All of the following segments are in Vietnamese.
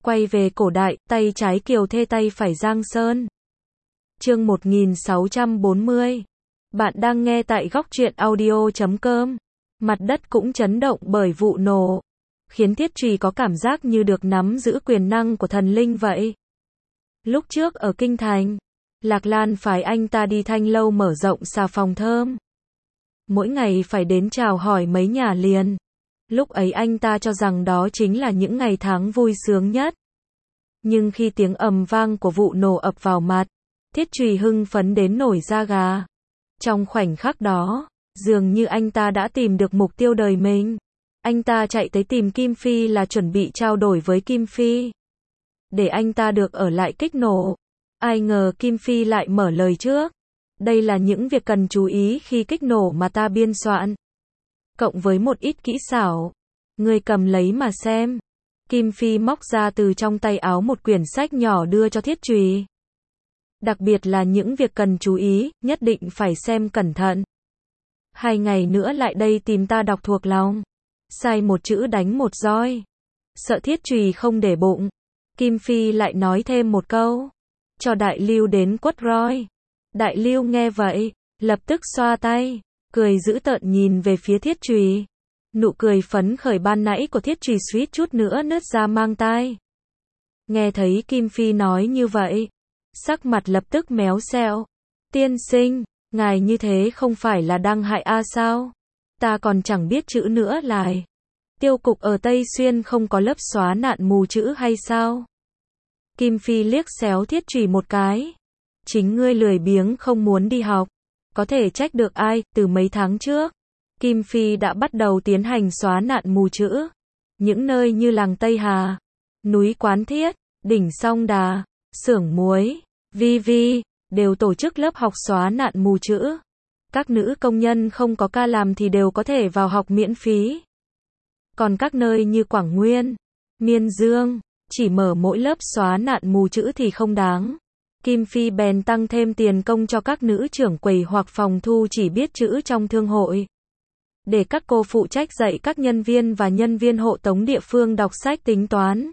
Quay về cổ đại, tay trái Kiều Thê tay phải Giang Sơn. Chương 1640. Bạn đang nghe tại góc truyện audio.com. Mặt đất cũng chấn động bởi vụ nổ, khiến Thiết Trùy có cảm giác như được nắm giữ quyền năng của thần linh vậy. Lúc trước ở Kinh Thành, Lạc Lan phái anh ta đi Thanh Lâu mở rộng xà phòng thơm. Mỗi ngày phải đến chào hỏi mấy nhà liền. Lúc ấy anh ta cho rằng đó chính là những ngày tháng vui sướng nhất. Nhưng khi tiếng ầm vang của vụ nổ ập vào mặt, Thiết Trùy hưng phấn đến nổi da gà. Trong khoảnh khắc đó, dường như anh ta đã tìm được mục tiêu đời mình. Anh ta chạy tới tìm Kim Phi là chuẩn bị trao đổi với Kim Phi, để anh ta được ở lại kích nổ. Ai ngờ Kim Phi lại mở lời trước. Đây là những việc cần chú ý khi kích nổ mà ta biên soạn, cộng với một ít kỹ xảo. Ngươi cầm lấy mà xem. Kim Phi móc ra từ trong tay áo một quyển sách nhỏ đưa cho Thiết Trùy. Đặc biệt là những việc cần chú ý, nhất định phải xem cẩn thận. 2 ngày nữa lại đây tìm ta đọc thuộc lòng. Sai một chữ đánh một roi. Sợ Thiết Trùy không để bụng, Kim Phi lại nói thêm một câu. Cho Đại Lưu đến quất roi. Đại Lưu nghe vậy, lập tức xoa tay, cười dữ tợn nhìn về phía Thiết Trùy. Nụ cười phấn khởi ban nãy của Thiết Trùy suýt chút nữa nứt ra mang tai. Nghe thấy Kim Phi nói như vậy, sắc mặt lập tức méo xẹo. Tiên sinh, ngài như thế không phải là đang hại A sao? Ta còn chẳng biết chữ nữa lại. Tiêu cục ở Tây Xuyên không có lớp xóa nạn mù chữ hay sao? Kim Phi liếc xéo Thiết Trùy một cái. Chính ngươi lười biếng không muốn đi học. Có thể trách được ai, từ mấy tháng trước, Kim Phi đã bắt đầu tiến hành xóa nạn mù chữ. Những nơi như làng Tây Hà, núi Quán Thiết, đỉnh Song Đà, xưởng muối, Vi Vi, đều tổ chức lớp học xóa nạn mù chữ. Các nữ công nhân không có ca làm thì đều có thể vào học miễn phí. Còn các nơi như Quảng Nguyên, Miên Dương, chỉ mở mỗi lớp xóa nạn mù chữ thì không đáng. Kim Phi bèn tăng thêm tiền công cho các nữ trưởng quầy hoặc phòng thu chỉ biết chữ trong thương hội, để các cô phụ trách dạy các nhân viên và nhân viên hộ tống địa phương đọc sách tính toán.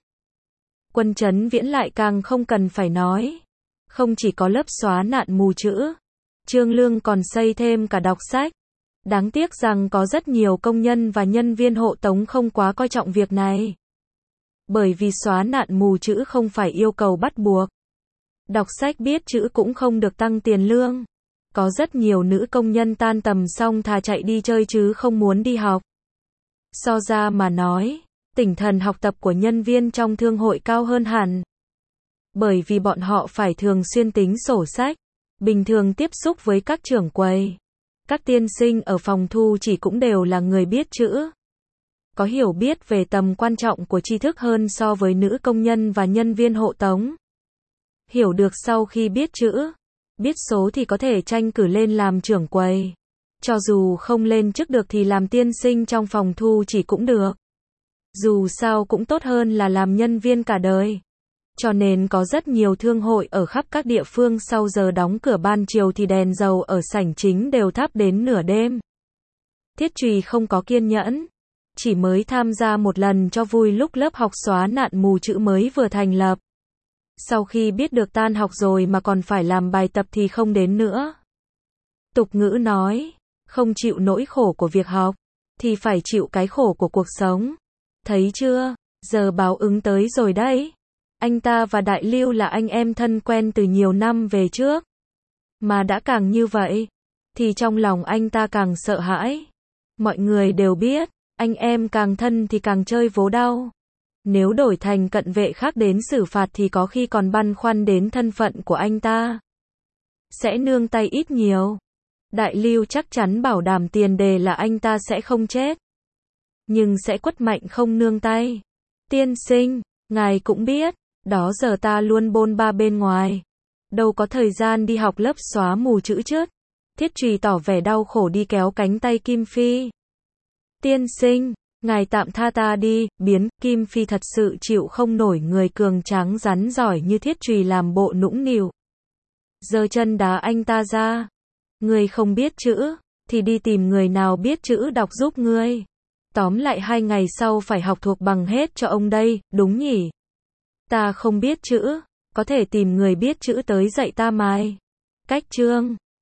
Quân Trấn Viễn lại càng không cần phải nói. Không chỉ có lớp xóa nạn mù chữ, Trương Lương còn xây thêm cả đọc sách. Đáng tiếc rằng có rất nhiều công nhân và nhân viên hộ tống không quá coi trọng việc này. Bởi vì xóa nạn mù chữ không phải yêu cầu bắt buộc. Đọc sách biết chữ cũng không được tăng tiền lương. Có rất nhiều nữ công nhân tan tầm xong thà chạy đi chơi chứ không muốn đi học. So ra mà nói, tinh thần học tập của nhân viên trong thương hội cao hơn hẳn. Bởi vì bọn họ phải thường xuyên tính sổ sách, bình thường tiếp xúc với các trưởng quầy. Các tiên sinh ở phòng thu chỉ cũng đều là người biết chữ, có hiểu biết về tầm quan trọng của tri thức hơn so với nữ công nhân và nhân viên hộ tống. Hiểu được sau khi biết chữ, biết số thì có thể tranh cử lên làm trưởng quầy. Cho dù không lên chức được thì làm tiên sinh trong phòng thu chỉ cũng được. Dù sao cũng tốt hơn là làm nhân viên cả đời. Cho nên có rất nhiều thương hội ở khắp các địa phương sau giờ đóng cửa ban chiều thì đèn dầu ở sảnh chính đều thắp đến nửa đêm. Thiết Trùy không có kiên nhẫn, chỉ mới tham gia một lần cho vui lúc lớp học xóa nạn mù chữ mới vừa thành lập. Sau khi biết được tan học rồi mà còn phải làm bài tập thì không đến nữa. Tục ngữ nói, không chịu nỗi khổ của việc học, thì phải chịu cái khổ của cuộc sống. Thấy chưa, giờ báo ứng tới rồi đấy. Anh ta và Đại Lưu là anh em thân quen từ nhiều năm về trước. Mà đã càng như vậy, thì trong lòng anh ta càng sợ hãi. Mọi người đều biết, anh em càng thân thì càng chơi vố đau. Nếu đổi thành cận vệ khác đến xử phạt thì có khi còn băn khoăn đến thân phận của anh ta. Sẽ nương tay ít nhiều. Đại Lưu chắc chắn bảo đảm tiền đề là anh ta sẽ không chết, nhưng sẽ quất mạnh không nương tay. Tiên sinh, ngài cũng biết, đó giờ ta luôn bôn ba bên ngoài, đâu có thời gian đi học lớp xóa mù chữ chứ. Thiết Trùy tỏ vẻ đau khổ đi kéo cánh tay Kim Phi. Tiên sinh, ngài tạm tha ta đi. Kim Phi thật sự chịu không nổi người cường tráng rắn giỏi như Thiết Trùy làm bộ nũng nịu, giơ chân đá anh ta ra. Ngươi không biết chữ, thì đi tìm người nào biết chữ đọc giúp ngươi. Tóm lại 2 ngày sau phải học thuộc bằng hết cho ông đây, đúng nhỉ? Ta không biết chữ, có thể tìm người biết chữ tới dạy ta mài. Cách chương